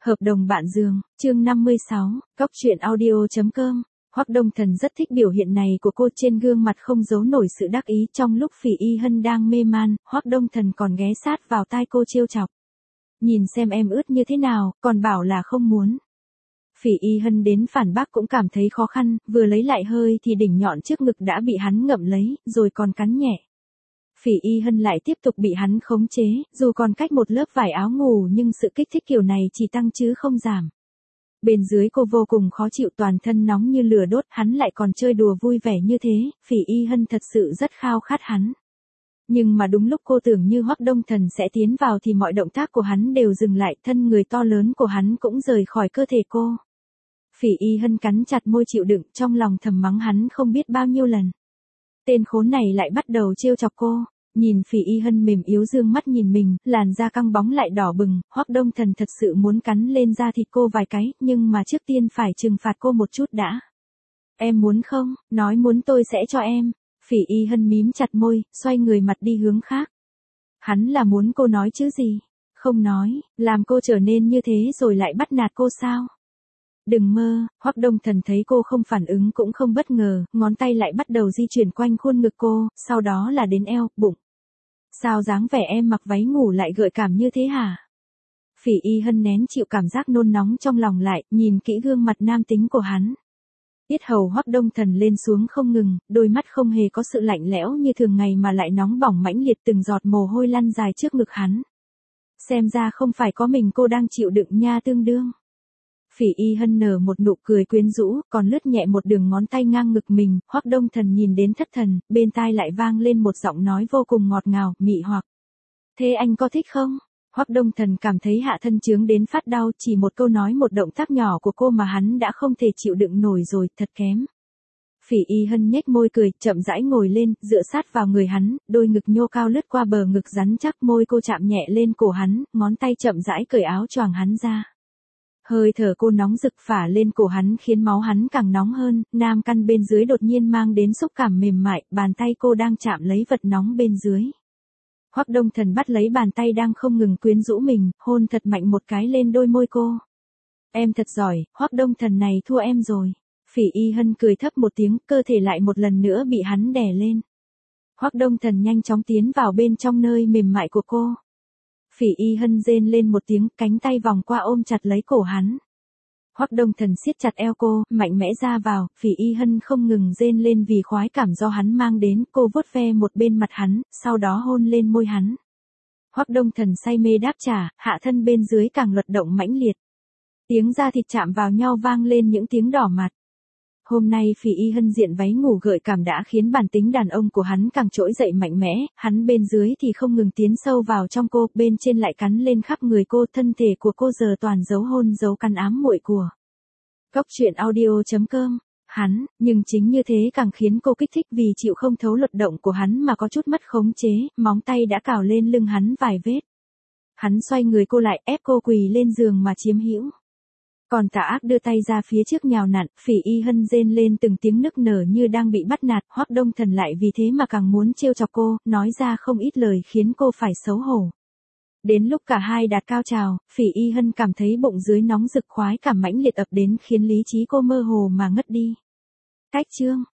Hợp đồng bạn giường, chương 56, Cóc truyện audio.com. Hoắc Đông Thần rất thích biểu hiện này của cô, trên gương mặt không giấu nổi sự đắc ý. Trong lúc Phỉ Y Hân đang mê man, Hoắc Đông Thần còn ghé sát vào tai cô trêu chọc. Nhìn xem em ướt như thế nào, còn bảo là không muốn. Phỉ Y Hân đến phản bác cũng cảm thấy khó khăn, vừa lấy lại hơi thì đỉnh nhọn trước ngực đã bị hắn ngậm lấy, rồi còn cắn nhẹ. Phỉ Y Hân lại tiếp tục bị hắn khống chế, dù còn cách một lớp vải áo ngủ nhưng sự kích thích kiểu này chỉ tăng chứ không giảm. Bên dưới cô vô cùng khó chịu, toàn thân nóng như lửa đốt, hắn lại còn chơi đùa vui vẻ như thế, Phỉ Y Hân thật sự rất khao khát hắn. Nhưng mà đúng lúc cô tưởng như Hoắc Đông Thần sẽ tiến vào thì mọi động tác của hắn đều dừng lại, thân người to lớn của hắn cũng rời khỏi cơ thể cô. Phỉ Y Hân cắn chặt môi chịu đựng, trong lòng thầm mắng hắn không biết bao nhiêu lần. Tên khốn này lại bắt đầu trêu chọc cô. Nhìn Phỉ Y Hân mềm yếu dương mắt nhìn mình, làn da căng bóng lại đỏ bừng, Hoắc Đông Thần thật sự muốn cắn lên da thịt cô vài cái, nhưng mà trước tiên phải trừng phạt cô một chút đã. Em muốn không, nói muốn tôi sẽ cho em. Phỉ Y Hân mím chặt môi, xoay người mặt đi hướng khác. Hắn là muốn cô nói chứ gì? Không nói, làm cô trở nên như thế rồi lại bắt nạt cô sao? Đừng mơ. Hoắc Đông Thần thấy cô không phản ứng cũng không bất ngờ, ngón tay lại bắt đầu di chuyển quanh khuôn ngực cô, sau đó là đến eo, bụng. Sao dáng vẻ em mặc váy ngủ lại gợi cảm như thế hả? Phỉ Y Hân nén chịu cảm giác nôn nóng trong lòng lại, nhìn kỹ gương mặt nam tính của hắn. Yết hầu Hoắc Đông Thần lên xuống không ngừng, đôi mắt không hề có sự lạnh lẽo như thường ngày mà lại nóng bỏng mãnh liệt, từng giọt mồ hôi lăn dài trước ngực hắn. Xem ra không phải có mình cô đang chịu đựng nha, tương đương. Phỉ Y Hân nở một nụ cười quyến rũ, còn lướt nhẹ một đường ngón tay ngang ngực mình, Hoắc Đông Thần nhìn đến thất thần, bên tai lại vang lên một giọng nói vô cùng ngọt ngào, mị hoặc. Thế anh có thích không? Hoắc Đông Thần cảm thấy hạ thân chướng đến phát đau, chỉ một câu nói một động tác nhỏ của cô mà hắn đã không thể chịu đựng nổi rồi, thật kém. Phỉ Y Hân nhếch môi cười, chậm rãi ngồi lên, dựa sát vào người hắn, đôi ngực nhô cao lướt qua bờ ngực rắn chắc, môi cô chạm nhẹ lên cổ hắn, ngón tay chậm rãi cởi áo choàng hắn ra. Hơi thở cô nóng rực phả lên cổ hắn khiến máu hắn càng nóng hơn, nam căn bên dưới đột nhiên mang đến xúc cảm mềm mại, bàn tay cô đang chạm lấy vật nóng bên dưới. Hoắc Đông Thần bắt lấy bàn tay đang không ngừng quyến rũ mình, hôn thật mạnh một cái lên đôi môi cô. Em thật giỏi, Hoắc Đông Thần này thua em rồi. Phỉ Y Hân cười thấp một tiếng, cơ thể lại một lần nữa bị hắn đè lên. Hoắc Đông Thần nhanh chóng tiến vào bên trong nơi mềm mại của cô. Phỉ Y Hân rên lên một tiếng, cánh tay vòng qua ôm chặt lấy cổ hắn. Hoắc Đông Thần siết chặt eo cô, mạnh mẽ ra vào, Phỉ Y Hân không ngừng rên lên vì khoái cảm do hắn mang đến, cô vuốt ve một bên mặt hắn, sau đó hôn lên môi hắn. Hoắc Đông Thần say mê đáp trả, hạ thân bên dưới càng luật động mãnh liệt. Tiếng da thịt chạm vào nhau vang lên những tiếng đỏ mặt. Hôm nay Phỉ Y Hân diện váy ngủ gợi cảm đã khiến bản tính đàn ông của hắn càng trỗi dậy mạnh mẽ, hắn bên dưới thì không ngừng tiến sâu vào trong cô, bên trên lại cắn lên khắp người cô, thân thể của cô giờ toàn dấu hôn dấu cắn ám muội của. Cóc truyện audio.com. Hắn, nhưng chính như thế càng khiến cô kích thích vì chịu không thấu luật động của hắn mà có chút mất khống chế, móng tay đã cào lên lưng hắn vài vết. Hắn xoay người cô lại, ép cô quỳ lên giường mà chiếm hữu. Còn Tà Ác đưa tay ra phía trước nhào nặn, Phỉ Y Hân rên lên từng tiếng nức nở như đang bị bắt nạt, Hoắc Đông Thần lại vì thế mà càng muốn trêu chọc cô, nói ra không ít lời khiến cô phải xấu hổ. Đến lúc cả hai đạt cao trào, Phỉ Y Hân cảm thấy bụng dưới nóng rực, khoái cảm mãnh liệt ập đến khiến lý trí cô mơ hồ mà ngất đi. Cách chương